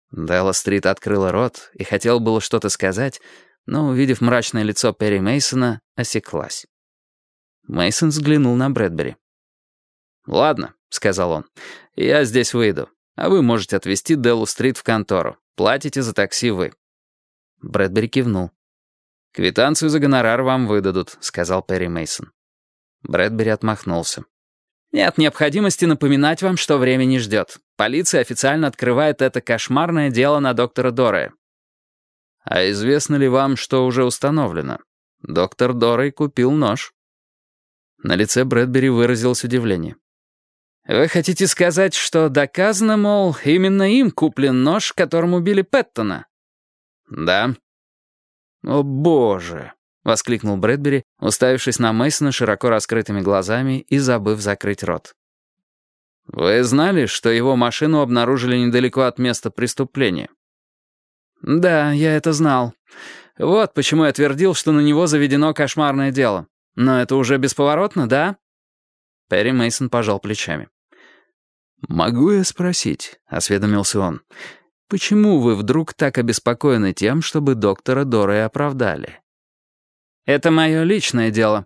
Делла Стрит открыла рот и хотела было что-то сказать, но, увидев мрачное лицо Перри Мейсона, осеклась. Мейсон взглянул на Брэдбери. «Ладно», — сказал он, — «я здесь выйду, а вы можете отвезти Деллу Стрит в контору. Платите за такси вы». Брэдбери кивнул. «Квитанцию за гонорар вам выдадут», — сказал Перри Мейсон. Брэдбери отмахнулся. «Нет необходимости напоминать вам, что время не ждет. Полиция официально открывает это кошмарное дело на доктора Доррея». «А известно ли вам, что уже установлено? Доктор Доррей купил нож». На лице Брэдбери выразилось удивление. «Вы хотите сказать, что доказано, мол, именно им куплен нож, которым убили Пэттона?» «Да». «О, боже!» — воскликнул Брэдбери, уставившись на Мейсона широко раскрытыми глазами и забыв закрыть рот. «Вы знали, что его машину обнаружили недалеко от места преступления?» «Да, я это знал. Вот почему я твердил, что на него заведено кошмарное дело. Но это уже бесповоротно, да?» Перри Мейсон пожал плечами. «Могу я спросить?» — осведомился он. «Почему вы вдруг так обеспокоены тем, чтобы доктора Доррея оправдали?» «Это мое личное дело».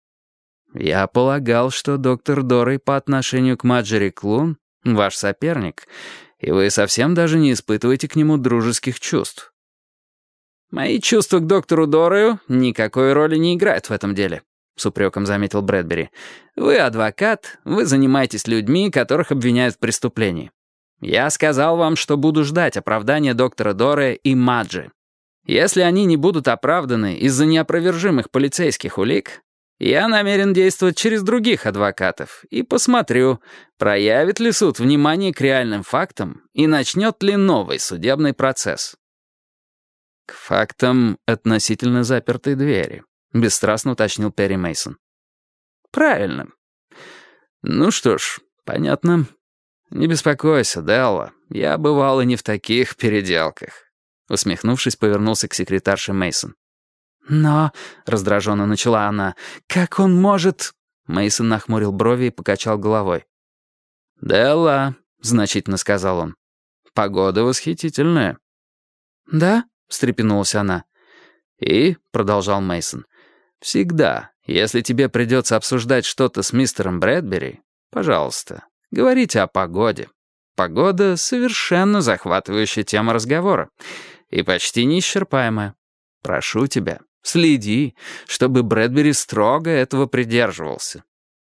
«Я полагал, что доктор Доррей по отношению к Марджери Клун ваш соперник, и вы совсем даже не испытываете к нему дружеских чувств». «Мои чувства к доктору Доррею никакой роли не играют в этом деле», — с упреком заметил Брэдбери. «Вы адвокат, вы занимаетесь людьми, которых обвиняют в преступлении. Я сказал вам, что буду ждать оправдания доктора Доррея и Маджи. Если они не будут оправданы из-за неопровержимых полицейских улик, я намерен действовать через других адвокатов и посмотрю, проявит ли суд внимание к реальным фактам и начнет ли новый судебный процесс». «К фактам относительно запертой двери», — бесстрастно уточнил Перри Мейсон. «Правильно. Ну что ж, понятно. Не беспокойся, Делла, я бывал и не в таких переделках». Усмехнувшись, повернулся к секретарше Мейсон. «Но», — раздраженно начала она, — «как он может...» Мейсон нахмурил брови и покачал головой. «Делла», — значительно сказал он, — «погода восхитительная». «Да?» — встрепенулась она. «И», — продолжал Мейсон, — «всегда, если тебе придется обсуждать что-то с мистером Брэдбери, пожалуйста, говорите о погоде. Погода — совершенно захватывающая тема разговора и почти неисчерпаемая. Прошу тебя, следи, чтобы Брэдбери строго этого придерживался».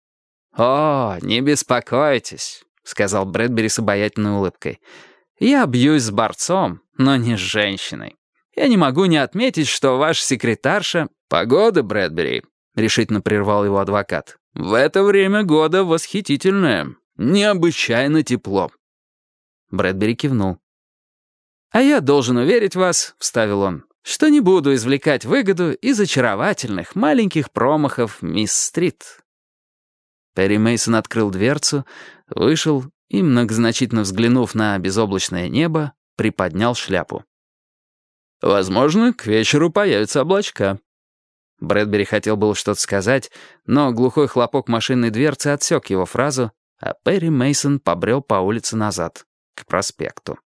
«О, не беспокойтесь», — сказал Брэдбери с обаятельной улыбкой. «Я бьюсь с борцом, но не с женщиной. Я не могу не отметить, что ваша секретарша...» «Погода, Брэдбери», — решительно прервал его адвокат, — «в это время года восхитительное, необычайно тепло». Брэдбери кивнул. «А я должен уверить вас», — вставил он, — «что не буду извлекать выгоду из очаровательных маленьких промахов мисс Стрит». Перри Мейсон открыл дверцу, вышел и, многозначительно взглянув на безоблачное небо, приподнял шляпу. «Возможно, к вечеру появятся облачка». Брэдбери хотел было что-то сказать, но глухой хлопок машинной дверцы отсек его фразу, а Перри Мейсон побрел по улице назад, к проспекту.